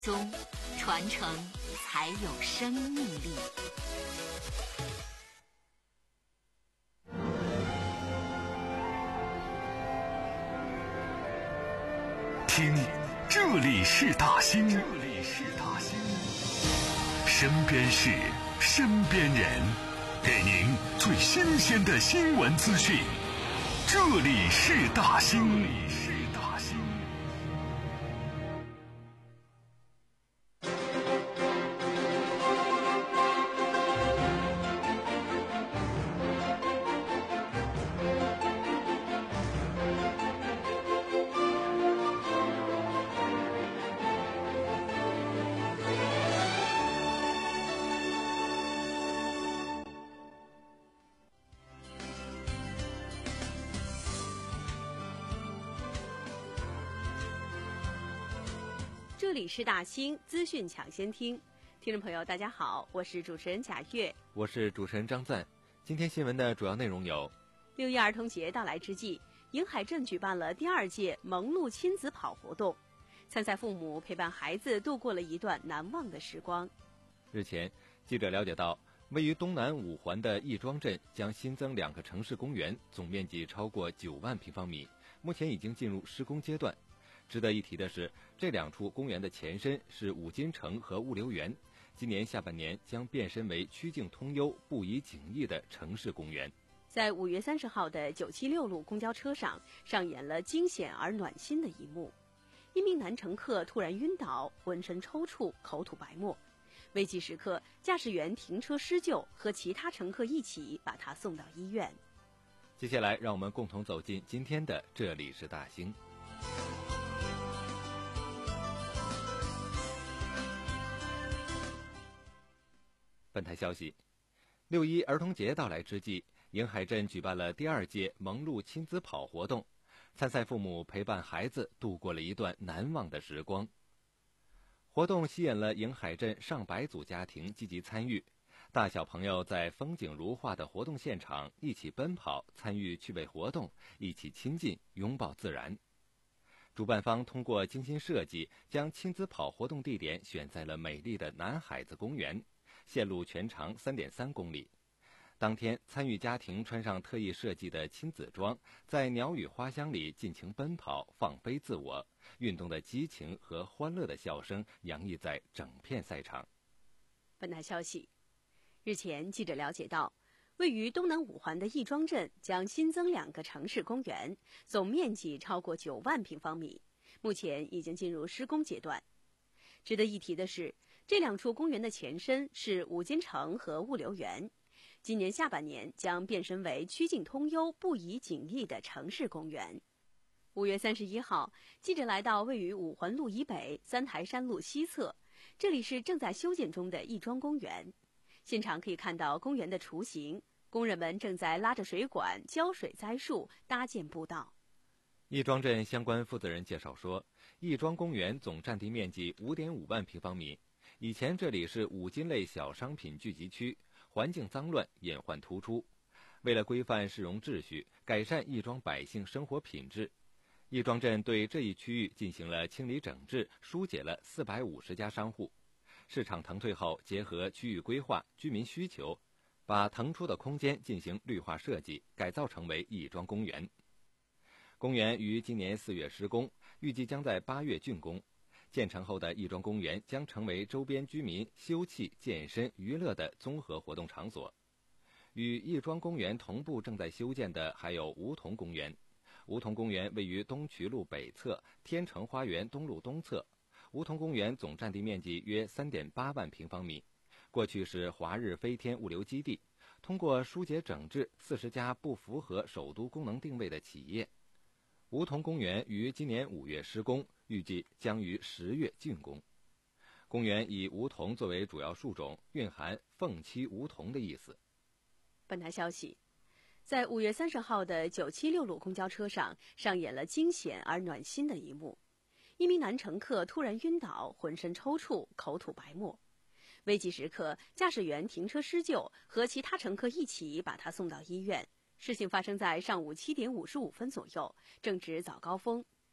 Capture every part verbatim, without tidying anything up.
宗传承才有生命力。 听，这里是大兴，这里是大兴，身边事，身边人，给您最新鲜的新闻资讯。这里是大兴，这里是大兴。 这里是大兴资讯抢先听，听众朋友大家好，我是主持人贾月， 我是主持人张赞。今天新闻的主要内容有： 六一儿童节到来之际，颍海镇举办了第二届蒙路亲子跑活动，参赛父母陪伴孩子度过了一段难忘的时光。 日前，记者了解到，位于东南五环的亦庄镇将新增两个城市公园，总面积超过九万平方米，目前已经进入施工阶段。值得一提的是，这两处公园的前身是五金城和物流园，今年下半年将变身为曲径通幽、不遗景逸的城市公园。 在五月三十号的九七六路公交车上，上演了惊险而暖心的一幕。一名男乘客突然晕倒，浑身抽搐，口吐白沫。危急时刻，驾驶员停车施救，和其他乘客一起把他送到医院。 接下来，让我们共同走进今天的这里是大兴。本台消息，六一儿童节到来之际，颍海镇举办了第二届蒙路亲子跑活动，参赛父母陪伴孩子度过了一段难忘的时光。活动吸引了颍海镇上百组家庭积极参与，大小朋友在风景如画的活动现场一起奔跑，参与趣味活动，一起亲近拥抱自然。主办方通过精心设计，将亲子跑活动地点选在了美丽的南海子公园，线路全长 三点三公里。当天，参与家庭穿上特意设计的亲子装，在鸟语花香里尽情奔跑，放飞自我，运动的激情和欢乐的笑声洋溢在整片赛场。 本台消息，日前记者了解到，位于东南五环的亦庄镇将新增两个城市公园，总面积超过九万平方米，目前已经进入施工阶段。值得一提的是，这两处公园的前身是五金城和物流园，今年下半年将变身为曲径通幽、不遗景逸的城市公园。五月三十一号，记者来到位于五环路以北、三台山路西侧，这里是正在修建中的亦庄公园。现场可以看到公园的雏形，工人们正在拉着水管浇水栽树，搭建步道。 亦庄镇相关负责人介绍说，亦庄公园总占地面积 五点五万平方米，以前这里是五金类小商品聚集区，环境脏乱，隐患突出。为了规范市容秩序，改善亦庄百姓生活品质，亦庄镇对这一区域进行了清理整治，疏解了四百五十家商户。市场腾退后，结合区域规划、居民需求，把腾出的空间进行绿化设计，改造成为亦庄公园。公园于今年四月施工，预计将在八月竣工。建成后的亦庄公园将成为周边居民休憩、健身、娱乐的综合活动场所。与亦庄公园同步正在修建的还有梧桐公园。梧桐公园位于东渠路北侧、天成花园东路东侧。梧桐公园总占地面积约 三点八万平方米，过去是华日飞天物流基地，通过疏解整治四十家不符合首都功能定位的企业。梧桐公园于今年五月施工，预计将于十月竣工。公园以梧桐作为主要树种，蕴含凤栖梧桐的意思。 本台消息，在五月三十号的九七六路公交车上，上演了惊险而暖心的一幕。一名男乘客突然晕倒，浑身抽搐，口吐白沫。危急时刻，驾驶员停车施救，和其他乘客一起把他送到医院。事情发生在上午七点五十五分左右，正值早高峰。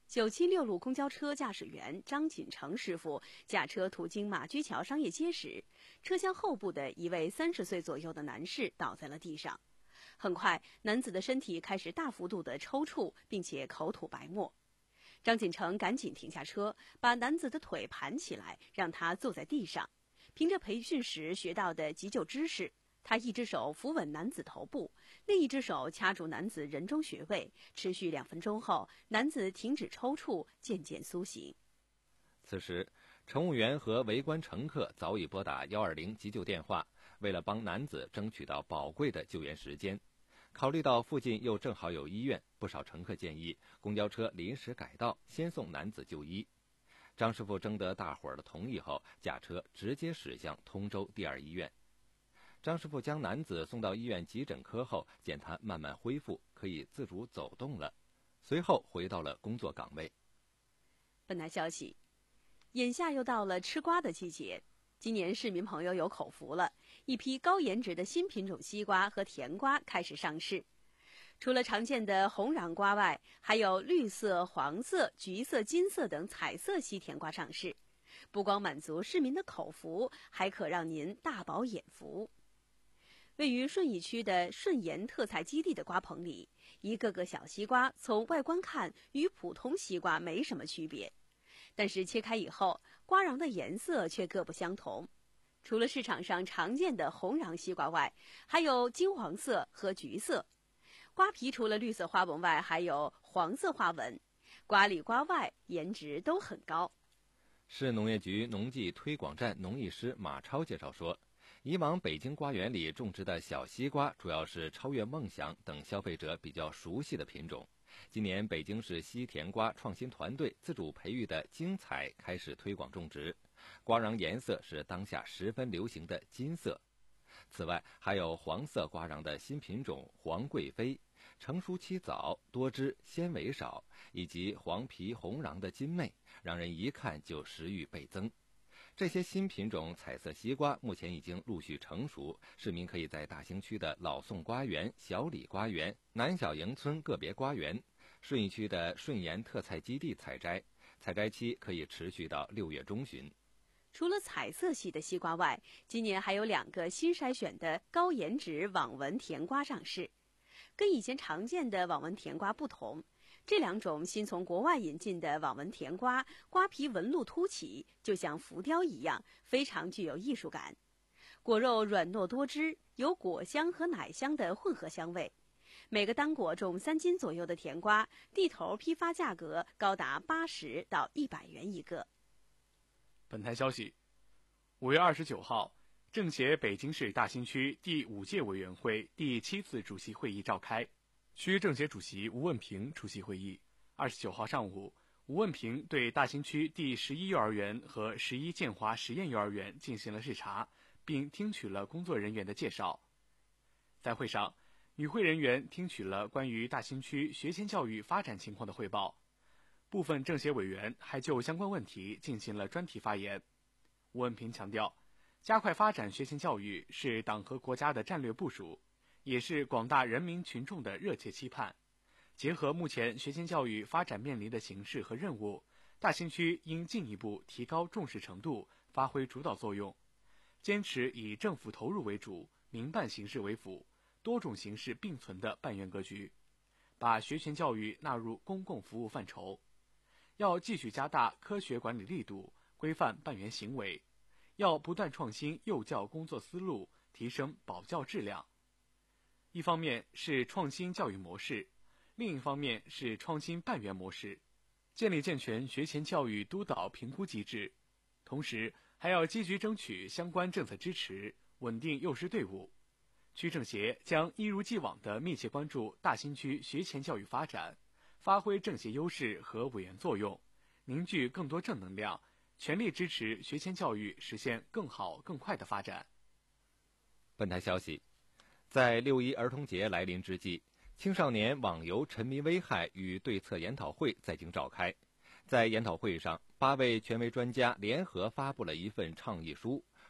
九七六路公交车驾驶员张锦成师傅驾车途经马驹桥商业街时，车厢后部的一位三十岁左右的男士倒在了地上。很快，男子的身体开始大幅度的抽搐，并且口吐白沫。张锦成赶紧停下车，把男子的腿盘起来，让他坐在地上。凭着培训时学到的急救知识，他一只手扶稳男子头部，另一只手掐住男子人中穴位，持续两分钟后，男子停止抽搐，渐渐苏醒。 此时，乘务员和围观乘客早已拨打一二零急救电话，为了帮男子争取到宝贵的救援时间。考虑到附近又正好有医院，不少乘客建议公交车临时改道，先送男子就医。张师傅征得大伙儿的同意后，驾车直接驶向通州第二医院。张师傅将男子送到医院急诊科后，见他慢慢恢复，可以自主走动了，随后回到了工作岗位。 本台消息，眼下又到了吃瓜的季节，今年市民朋友有口福了，一批高颜值的新品种西瓜和甜瓜开始上市。除了常见的红瓤瓜外，还有绿色、黄色、橘色、金色等彩色西甜瓜上市，不光满足市民的口福，还可让您大饱眼福。位于顺义区的顺延特菜基地的瓜棚里，一个个小西瓜从外观看与普通西瓜没什么区别，但是切开以后，瓜瓤的颜色却各不相同。除了市场上常见的红瓤西瓜外，还有金黄色和橘色。瓜皮除了绿色花纹外，还有黄色花纹。瓜里瓜外颜值都很高。 市农业局农技推广站农艺师马超介绍说，以往北京瓜园里种植的小西瓜主要是超越梦想等消费者比较熟悉的品种。今年北京市西甜瓜创新团队自主培育的精彩开始推广种植，瓜瓤颜色是当下十分流行的金色。此外，还有黄色瓜瓤的新品种黄贵妃，成熟期早，多汁，纤维少，以及黄皮红瓤的金妹，让人一看就食欲倍增。这些新品种彩色西瓜目前已经陆续成熟，市民可以在大兴区的老宋瓜园、小李瓜园、南小营村个别瓜园、顺义区的顺延特菜基地采摘，采摘期可以持续到六月中旬。 除了彩色系的西瓜外，今年还有两个新筛选的高颜值网纹甜瓜上市。跟以前常见的网纹甜瓜不同，这两种新从国外引进的网纹甜瓜，瓜皮纹路凸起，就像浮雕一样，非常具有艺术感。果肉软糯多汁，有果香和奶香的混合香味。每个单果重三斤左右的甜瓜，地头批发价格高达八十到一百元一个。 本台消息，五月二十九号，政协北京市大兴区第五届委员会第七次主席会议召开，区政协主席吴问平出席会议。二十九号上午，吴问平对大兴区第十一幼儿园和十一建华实验幼儿园进行了视察，并听取了工作人员的介绍。在会上，与会人员听取了关于大兴区学前教育发展情况的汇报。部分政协委员还就相关问题进行了专题发言。吴问平强调，加快发展学前教育是党和国家的战略部署，也是广大人民群众的热切期盼。结合目前学前教育发展面临的形势和任务，大兴区应进一步提高重视程度，发挥主导作用，坚持以政府投入为主、民办形式为辅、多种形式并存的办园格局，把学前教育纳入公共服务范畴。要继续加大科学管理力度，规范办园行为，要不断创新幼教工作思路，提升保教质量。一方面是创新教育模式，另一方面是创新办园模式，建立健全学前教育督导评估机制，同时还要积极争取相关政策支持，稳定幼师队伍。区政协将一如既往地密切关注大兴区学前教育发展，发挥政协优势和委员作用，凝聚更多正能量，全力支持学前教育实现更好更快的发展。 本台消息，在六一儿童节来临之际，青少年网游沉迷危害与对策研讨会在京召开。在研讨会上，八位权威专家联合发布了一份倡议书，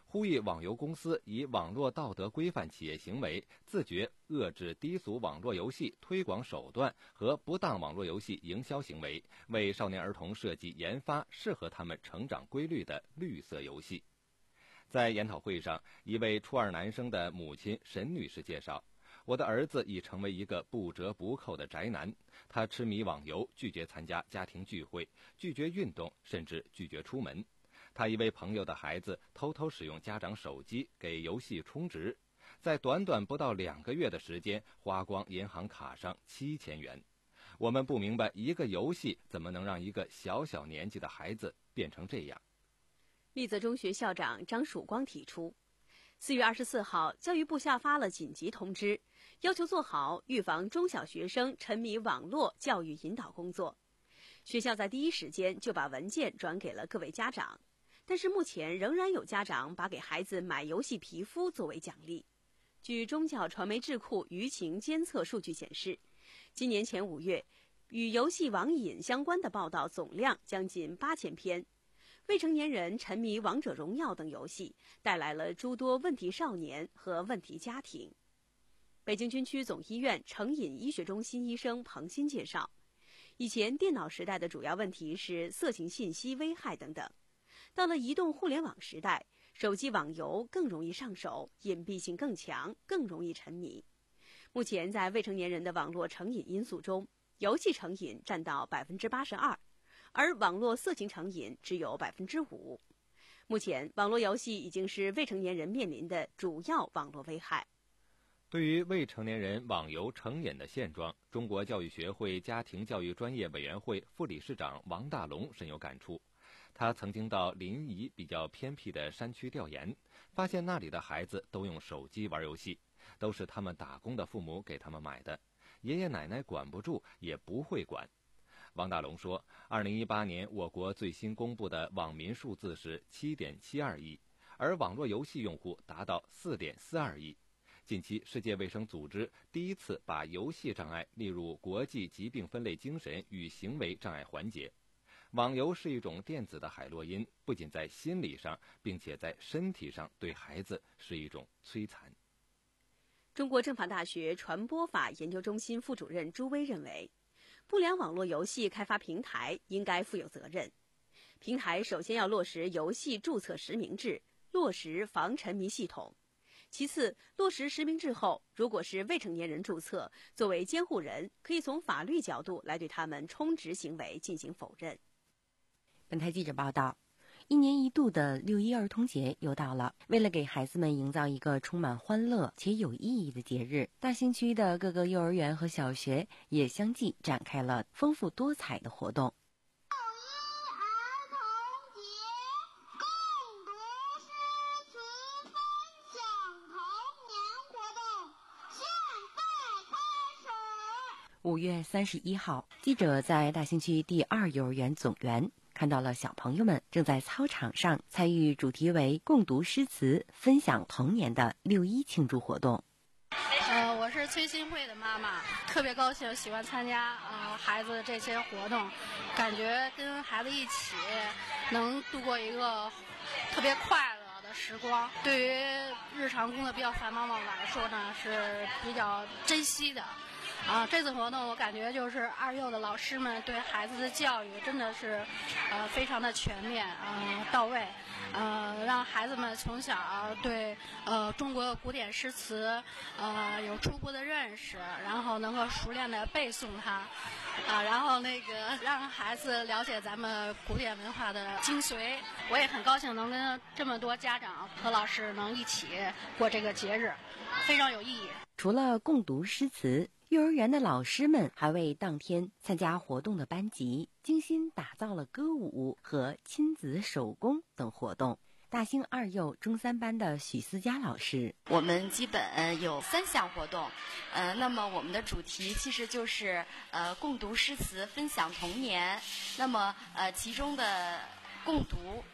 呼吁网游公司以网络道德规范企业行为，自觉遏制低俗网络游戏推广手段和不当网络游戏营销行为，为少年儿童设计研发适合他们成长规律的绿色游戏。在研讨会上，一位初二男生的母亲沈女士介绍，我的儿子已成为一个不折不扣的宅男，他痴迷网游，拒绝参加家庭聚会，拒绝运动，甚至拒绝出门。他一位朋友的孩子偷偷使用家长手机给游戏充值，在短短不到两个月的时间花光银行卡上七千元。我们不明白一个游戏怎么能让一个小小年纪的孩子变成这样。 丽泽中学校长张曙光提出，四月二十四号，教育部下发了紧急通知，要求做好预防中小学生沉迷网络教育引导工作。学校在第一时间就把文件转给了各位家长。但是目前仍然有家长把给孩子买游戏皮肤作为奖励。据中教传媒智库舆情监测数据显示，今年前五月，与游戏网瘾相关的报道总量将近八千篇。未成年人沉迷王者荣耀等游戏，带来了诸多问题少年和问题家庭。北京军区总医院成瘾医学中心医生彭鑫介绍，以前电脑时代的主要问题是色情信息危害等等。到了移动互联网时代，手机网游更容易上手，隐蔽性更强，更容易沉迷。目前在未成年人的网络成瘾因素中，游戏成瘾占到百分之八十二，而网络色情成瘾只有百分之五。目前，网络游戏已经是未成年人面临的主要网络危害。 对于未成年人网游成瘾的现状，中国教育学会家庭教育专业委员会副理事长王大龙深有感触。他曾经到临沂比较偏僻的山区调研，发现那里的孩子都用手机玩游戏，都是他们打工的父母给他们买的，爷爷奶奶管不住，也不会管。王大龙说，二零一八年我国最新公布的网民数字是 七点七二亿，而网络游戏用户达到 四点四二亿。近期，世界卫生组织第一次把游戏障碍列入国际疾病分类精神与行为障碍环节。网游是一种电子的海洛因，不仅在心理上，并且在身体上对孩子是一种摧残。 中国政法大学传播法研究中心副主任朱威认为，不良网络游戏开发平台应该负有责任。平台首先要落实游戏注册实名制，落实防沉迷系统。其次，落实实名制后，如果是未成年人注册，作为监护人，可以从法律角度来对他们充值行为进行否认。 本台记者报道，一年一度的六一儿童节又到了。为了给孩子们营造一个充满欢乐且有意义的节日，大兴区的各个幼儿园和小学也相继展开了丰富多彩的活动。五月三十一号，记者在大兴区第二幼儿园总园看到了小朋友们正在操场上参与主题为共读诗词、分享童年的六一庆祝活动。 呃，我是崔新慧的妈妈，特别高兴，喜欢参加呃孩子这些活动，感觉跟孩子一起能度过一个特别快乐的时光。对于日常工作比较繁忙的我来说呢，是比较珍惜的。啊，这次活动我感觉就是二幼的老师们对孩子的教育真的是，呃，非常的全面，呃，到位，呃，让孩子们从小对呃中国古典诗词，呃，有初步的认识，然后能够熟练的背诵它，啊，然后那个让孩子了解咱们古典文化的精髓。我也很高兴能跟这么多家长和老师能一起过这个节日，非常有意义。 除了共读诗词，幼儿园的老师们还为当天参加活动的班级精心打造了歌舞和亲子手工等活动。大兴二幼中三班的许思佳老师， 我们基本有三项活动，呃，那么我们的主题其实就是呃共读诗词，分享童年。那么呃其中的共读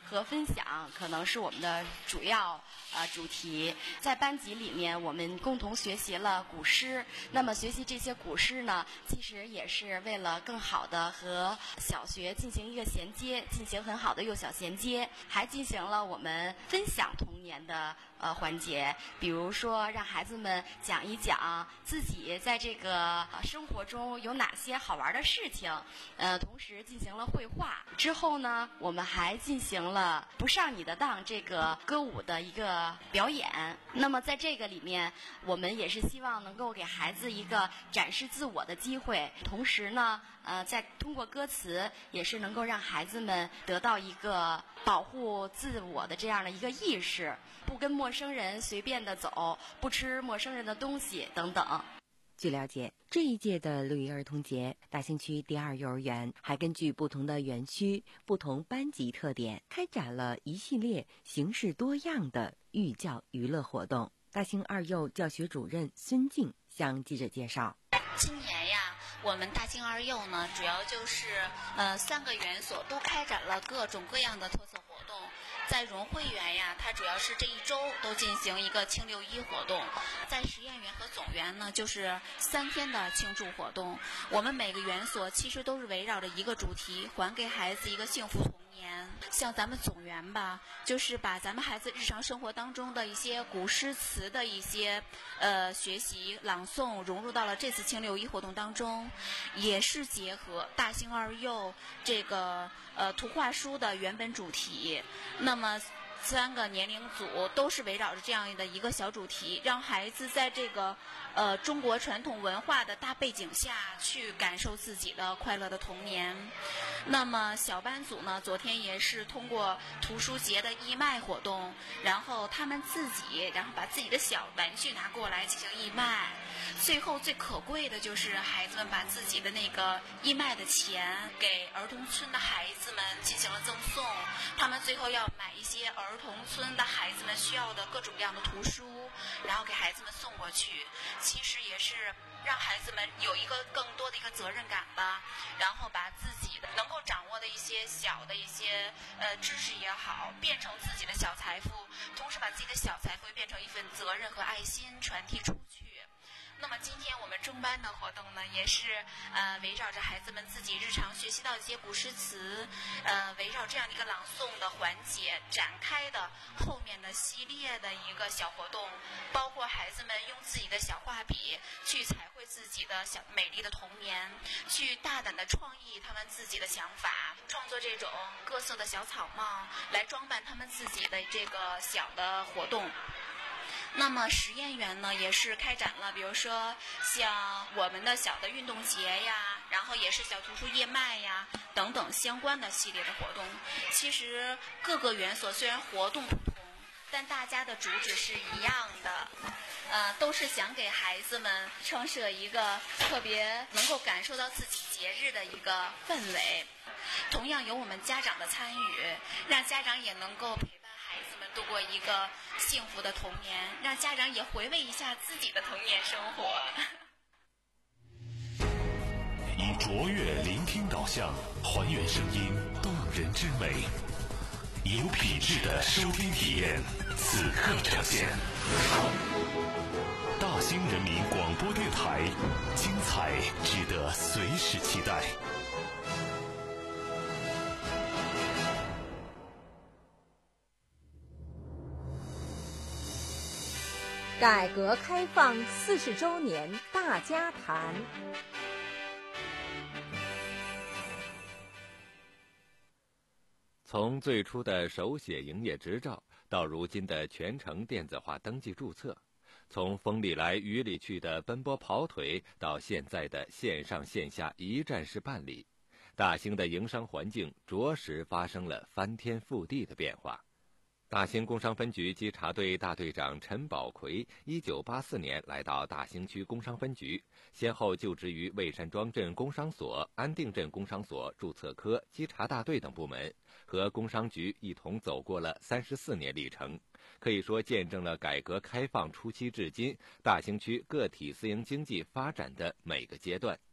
和分享可能是我们的主要呃主题。在班级里面，我们共同学习了古诗。那么学习这些古诗呢，其实也是为了更好的和小学进行一个衔接，进行很好的幼小衔接，还进行了我们分享童年的呃环节，比如说让孩子们讲一讲自己在这个生活中有哪些好玩的事情，呃，同时进行了绘画。之后呢，我们还进行了不上你的当这个歌舞的一个表演。那么在这个里面，我们也是希望能够给孩子一个展示自我的机会，同时呢，呃，在通过歌词也是能够让孩子们得到一个保护自我的这样的一个意识，不跟陌生人随便的走，不吃陌生人的东西等等。 据了解，这一届的六一儿童节，大兴区第二幼儿园还根据不同的园区、不同班级特点，开展了一系列形式多样的寓教娱乐活动。大兴二幼教学主任孙静向记者介绍， 今年呀，我们大兴二幼呢，主要就是呃三个园所都开展了各种各样的特色活动。在融汇园呀，它主要是这一周都进行一个庆六一活动；在实验园和总园呢，就是三天的庆祝活动。我们每个园所其实都是围绕着一个主题，还给孩子一个幸福童年。像咱们总园吧，就是把咱们孩子日常生活当中的一些古诗词的一些呃学习朗诵融入到了这次庆六一活动当中，也是结合大兴二幼这个呃图画书的原本主题。那么三个年龄组都是围绕着这样的一个小主题，让孩子在这个呃中国传统文化的大背景下去感受自己的快乐的童年。那么小班组呢，昨天也是通过图书节的义卖活动，然后他们自己然后把自己的小玩具拿过来进行义卖。最后最可贵的就是孩子们把自己的那个义卖的钱给儿童村的孩子们进行了赠送，他们最后要买一些儿童村的孩子们需要的各种各样的图书，然后给孩子们送过去。其实也是让孩子们有一个更多的一个责任感吧，然后把自己的能够掌握的一些小的一些呃知识也好，变成自己的小财富，同时把自己的小财富变成一份责任和爱心传递出去。那么今天我们中班的活动呢，也是呃围绕着孩子们自己日常学习到一些古诗词，呃围绕这样的一个朗诵的环节展开的后面的系列的一个小活动，包括孩子们用自己的小画笔去彩绘自己的小美丽的童年，去大胆的创意他们自己的想法，创作这种各色的小草帽来装扮他们自己的这个小的活动。那么实验园呢，也是开展了比如说像我们的小的运动节呀，然后也是小图书义卖呀等等相关的系列的活动。其实各个园所虽然活动不同，但大家的主旨是一样的，呃，都是想给孩子们创设一个特别能够感受到自己节日的一个氛围。同样有我们家长的参与，让家长也能够陪伴孩子们度过一个幸福的童年，让家长也回味一下自己的童年生活。 以卓越聆听导向，还原声音动人之美，有品质的收听体验，此刻呈现。大兴人民广播电台，精彩值得随时期待。 改革开放四十周年大家谈。 从最初的手写营业执照，到如今的全程电子化登记注册，从风里来雨里去的奔波跑腿，到现在的线上线下一站式办理，大兴的营商环境着实发生了翻天覆地的变化。大兴工商分局稽查队大队长陈宝奎一九八四年来到大兴区工商分局，先后就职于魏山庄镇工商所、安定镇工商所注册科、稽查大队等部门，和工商局一同走过了三十四年历程，可以说见证了改革开放初期至今大兴区个体私营经济发展的每个阶段。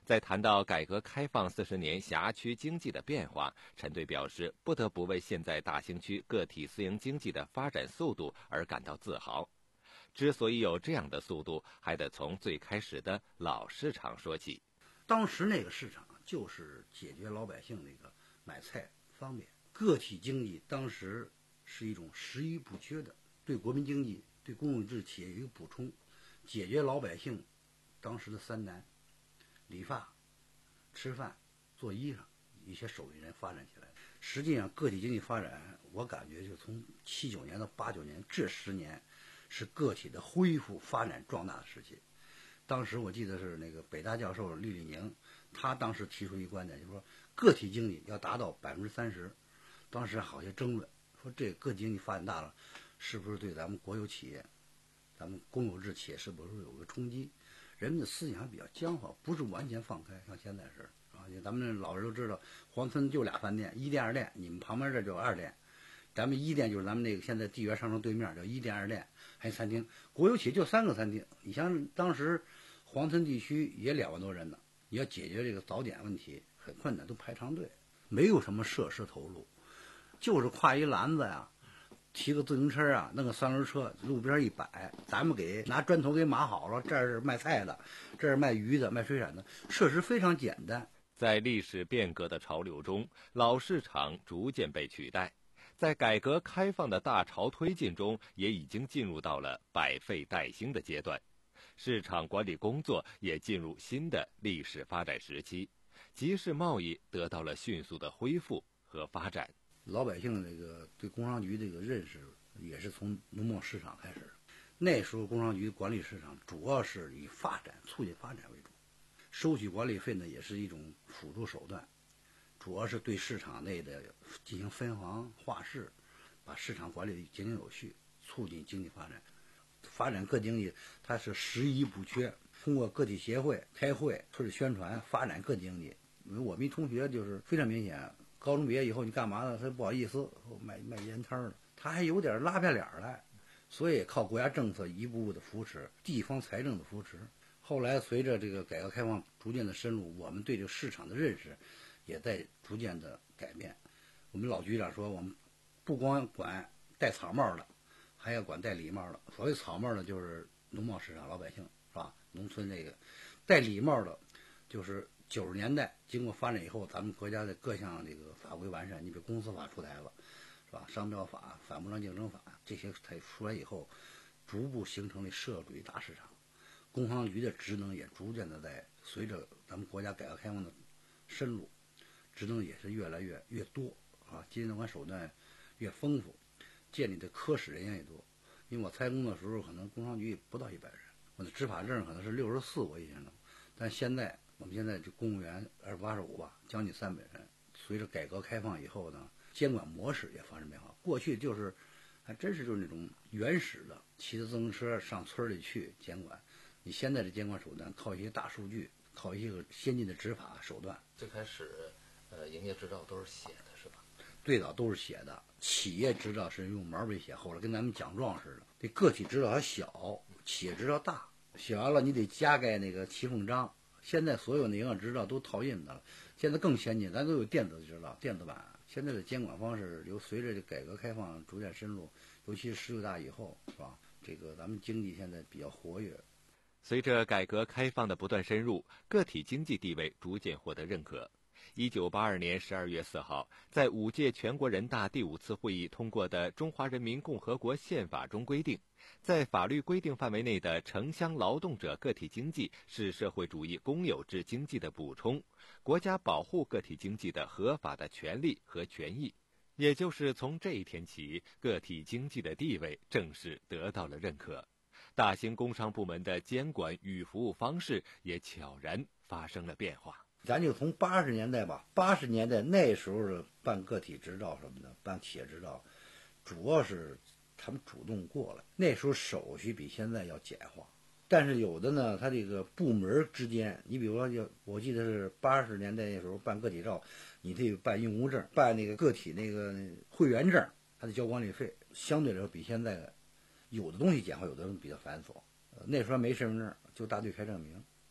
在谈到改革开放四十年辖区经济的变化，陈队表示，不得不为现在大兴区个体私营经济的发展速度而感到自豪。之所以有这样的速度，还得从最开始的老市场说起。 当时那个市场就是解决老百姓那个买菜方便，个体经济当时是一种实于不缺的，对国民经济、对公有制企业有一个补充，解决老百姓当时的三难：理发、吃饭、做衣裳，一些手艺人发展起来。实际上，个体经济发展，我感觉就从七九年到八九年这十年，是个体的恢复、发展、壮大的时期。当时我记得是那个北大教授厉立宁，他当时提出一个观点，就是说个体经济要达到百分之三十。当时好些争论，说这个体经济发展大了，是不是对咱们国有企业、咱们公有制企业是不是有个冲击？人们的思想比较僵化，不是完全放开，像现在似的啊。咱们老人都知道，黄村就俩饭店，一店二店，你们旁边这就二店。咱们一店就是咱们那个现在地源商城对面叫一店二店，还有餐厅，国有企业就三个餐厅。你像当时黄村地区也两万多人呢，你要解决这个早点问题很困难，都排长队，没有什么设施投入，就是挎一篮子呀，骑个自行车啊，弄个三轮车，路边一摆，咱们给拿砖头给码好了，这是卖菜的，这是卖鱼的，卖水产的，设施非常简单。 在历史变革的潮流中，老市场逐渐被取代。在改革开放的大潮推进中，也已经进入到了百废待兴的阶段，市场管理工作也进入新的历史发展时期，集市贸易得到了迅速的恢复和发展。 老百姓这个对工商局这个认识也是从农贸市场开始，那时候工商局管理市场主要是以发展、促进发展为主，收取管理费呢也是一种辅助手段。主要是对市场内的进行分行划市，把市场管理的井井有序，促进经济发展。发展个体经济，它是实一不缺，通过个体协会开会、村里宣传，发展个体经济。因为我们一同学就是非常明显，高中毕业以后你干嘛呢？他不好意思卖卖烟摊了，他还有点拉不下脸来，所以靠国家政策一步步的扶持，地方财政的扶持。后来随着这个改革开放逐渐的深入，我们对这个市场的认识也在逐渐的改变。我们老局长说，我们不光管戴草帽的，还要管戴礼帽的。所谓草帽的，就是农贸市场老百姓，是吧？农村这个戴礼帽的，就是九十年代经过发展以后，咱们国家的各项这个法规完善，你比如公司法出台了，是吧？商标法、反不良竞争法这些才出来以后，逐步形成了社会主义大市场。工商局的职能也逐渐的在随着咱们国家改革开放的深入，职能也是越来越越多啊，监管手段越丰富，建立的科室人员也多。因为我参工的时候，可能工商局不到一百人，我的执法证可能是六十四，我印象中。但现在我们现在这公务员二八十五吧，将近三百人。随着改革开放以后呢，监管模式也发生变化。过去就是还真是就是那种原始的，骑着自行车上村里去监管。你现在的监管手段靠一些大数据，靠一些个先进的执法手段。 最开始，呃，营业执照都是写的，是吧？ 最早都是写的，企业执照是用毛笔写，后来跟咱们奖状似的。这个体执照还小，企业执照大，写完了你得加盖那个骑缝章。现在所有的营业执照都套印的了，现在更先进，咱都有电子执照、电子版。现在的监管方式由随着这改革开放逐渐深入，尤其是十九大以后，是吧？这个咱们经济现在比较活跃。 随着改革开放的不断深入，个体经济地位逐渐获得认可。一九八二年十二月四号，在五届全国人大第五次会议通过的《中华人民共和国宪法》中规定，在法律规定范围内的城乡劳动者个体经济是社会主义公有制经济的补充，国家保护个体经济的合法的权利和权益。也就是从这一天起，个体经济的地位正式得到了认可。大兴工商部门的监管与服务方式也悄然发生了变化。 咱就从八十年代吧，八十年代那时候的办个体执照什么的，办企业执照，主要是他们主动过来。那时候手续比现在要简化，但是有的呢，他这个部门之间，你比如说就，我记得是八十年代那时候办个体照，你得办用工证，办那个个体那个会员证，还得交管理费，相对来说比现在有的东西简化，有的东西比较繁琐。呃，那时候没身份证，就大队开证明。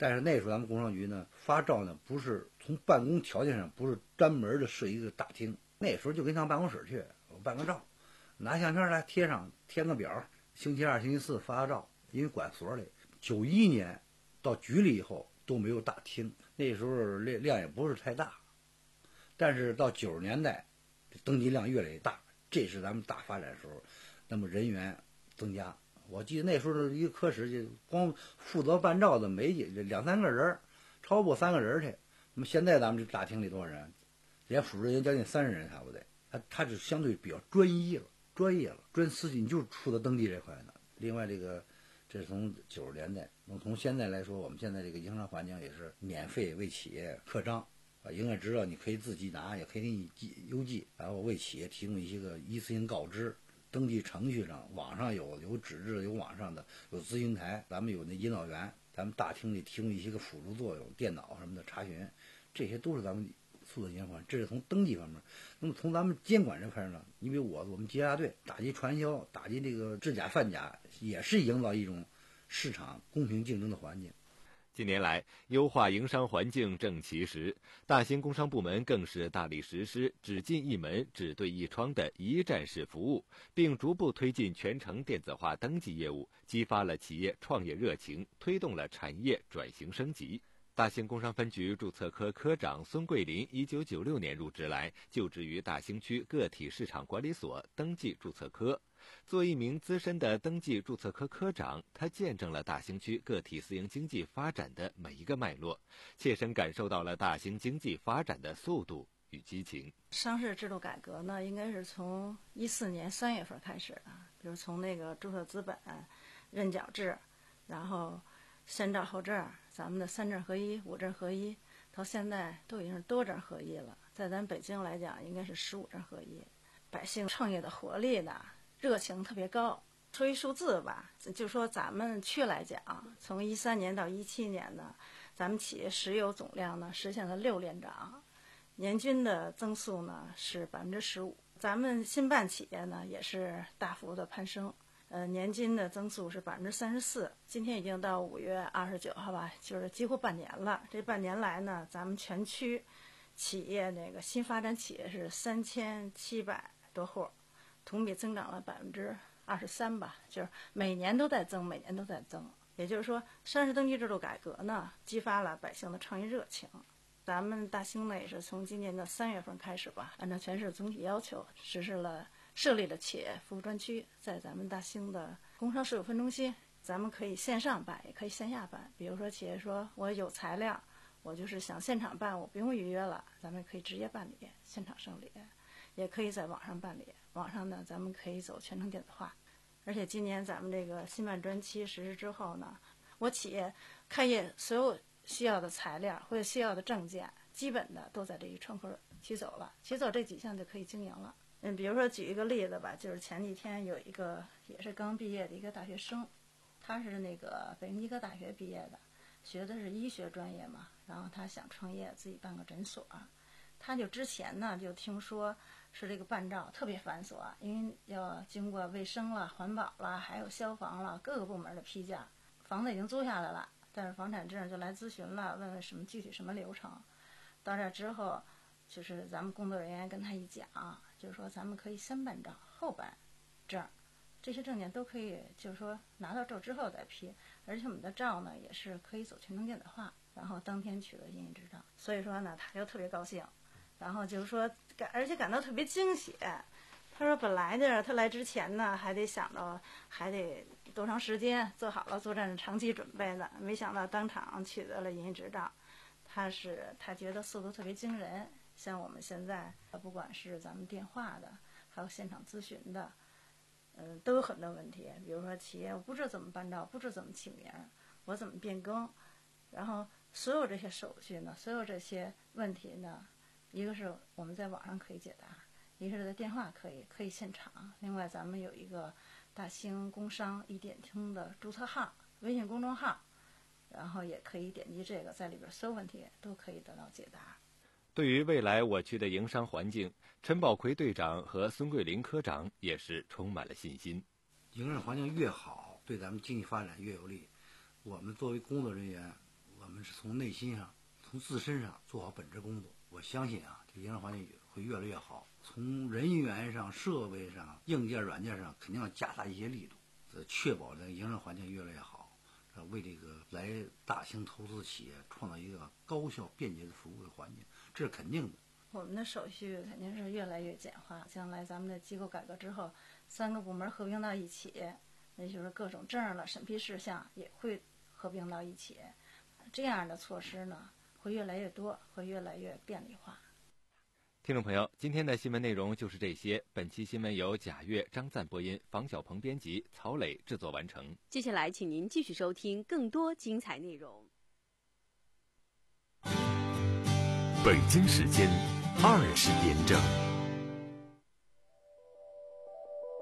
但是那时候咱们工商局呢发照呢，不是从办公条件上不是专门的设一个大厅，那时候就跟上办公室去，我办个照，拿相片来贴上，填个表，星期二、星期四发个照，因为管所里。九一年到局里以后都没有大厅，那时候量量也不是太大，但是到九十年代，登记量越来越大，这是咱们大发展时候，那么人员增加。我记得那时候一个科室就光负责办照的没几两三个人，超过三个人去。那么现在咱们这大厅里多少人？连辅助人员将近三十人差不多。他他是相对比较专一了，专业了，专司机你就是负责登记这块的。另外这个，这是从九十年代，那从现在来说，我们现在这个营商环境也是免费为企业刻章。啊，营业执照你可以自己拿，也可以给你寄邮寄，然后为企业提供一些个一次性告知。登记程序上，网上有有纸质的，有网上的，有咨询台，咱们有那引导员，咱们大厅里提供一些个辅助作用，电脑什么的查询，这些都是咱们负责监管。这是从登记方面。那么从咱们监管这块呢，你比如我我们缉查队打击传销，打击这个制假贩假，也是营造一种市场公平竞争的环境。 近年来，优化营商环境正其时，大兴工商部门更是大力实施只进一门、只对一窗的一站式服务，并逐步推进全程电子化登记业务，激发了企业创业热情，推动了产业转型升级。大兴工商分局注册科科长孙桂林一九九六年入职来，就职于大兴区个体市场管理所登记注册科。作一名资深的登记注册科科长，他见证了大兴区个体私营经济发展的每一个脉络，切身感受到了大兴经济发展的速度与激情。 上市制度改革呢，应该是从一四年三月份开始的，比如从那个注册资本、认缴制，然后先证后证，咱们的三证合一、五证合一，到现在都已经是多证合一了。在咱北京来讲，应该是十五证合一。百姓创业的活力呢，热情特别高。说一数字吧，就说咱们区来讲，从一三年到一七年呢，咱们企业实有总量呢实现了六连涨，年均的增速呢是百分之十五。咱们新办企业呢也是大幅的攀升，呃，年均的增速是百分之三十四。今天已经到五月二十九号吧，就是几乎半年了。这半年来呢，咱们全区企业那个新发展企业是三千七百多户，同比增长了百分之二十三吧，就是每年都在增，每年都在增。也就是说，上市登记制度改革呢，激发了百姓的创业热情。咱们大兴呢，也是从今年的三月份开始吧，按照全市总体要求，实施了设立了企业服务专区，在咱们大兴的工商事务分中心，咱们可以线上办，也可以线下办。比如说，企业说我有材料，我就是想现场办，我不用预约了，咱们可以直接办理，现场受理，也可以在网上办理。网上呢，咱们可以走全程电子化。而且今年咱们这个新办专期实施之后呢，我企业开业所有需要的材料或者需要的证件，基本的都在这一窗口取走了，取走这几项就可以经营了。嗯，比如说举一个例子吧，就是前几天有一个也是刚毕业的一个大学生，他是那个北京医科大学毕业的，学的是医学专业嘛，然后他想创业，自己办个诊所。他就之前呢就听说是这个办照特别繁琐，因为要经过卫生了、环保了，还有消防了各个部门的批假。房子已经租下来了，但是房产证就来咨询了，问问什么具体什么流程。到这之后，就是咱们工作人员跟他一讲，就是说咱们可以先办照后办证，这些证件都可以，就是说拿到证之后再批。而且我们的照呢也是可以走全程电子化，然后当天取得营业执照。所以说呢，他就特别高兴。然后就是说感，而且感到特别惊喜。他说本来呢，他来之前呢，还得想着还得多长时间，做好了作战长期准备呢，没想到当场取得了营业执照。他是他觉得速度特别惊人。像我们现在不管是咱们电话的，还有现场咨询的，嗯，都有很多问题。比如说企业我不知道怎么办照，不知道怎么起名，我怎么变更，然后所有这些手续呢，所有这些问题呢，一个是我们在网上可以解答，一个是在电话可以可以现场。另外咱们有一个大兴工商一点通的注册号，微信公众号，然后也可以点击这个，在里边所有问题都可以得到解答。 对于未来我区的营商环境，陈宝奎队长和孙桂林科长也是充满了信心。 营商环境越好，对咱们经济发展越有利。我们作为工作人员，我们们是从内心上、从自身上做好本职工作。我相信啊，这营商环境会越来越好。从人员上、设备上、硬件、软件上，肯定要加大一些力度，呃，确保这个营商环境越来越好，呃，为这个来大型投资企业创造一个高效便捷的服务的环境，这是肯定的。 我们的手续肯定是越来越简化，将来咱们的机构改革之后，三个部门合并到一起，那就是各种证了、审批事项也会合并到一起，这样的措施呢会越来越多，会越来越便利化。 听众朋友，今天的新闻内容就是这些。本期新闻由贾月、张赞播音，房小鹏编辑，曹磊制作完成。 接下来，请您继续收听更多精彩内容。 北京时间二十点整。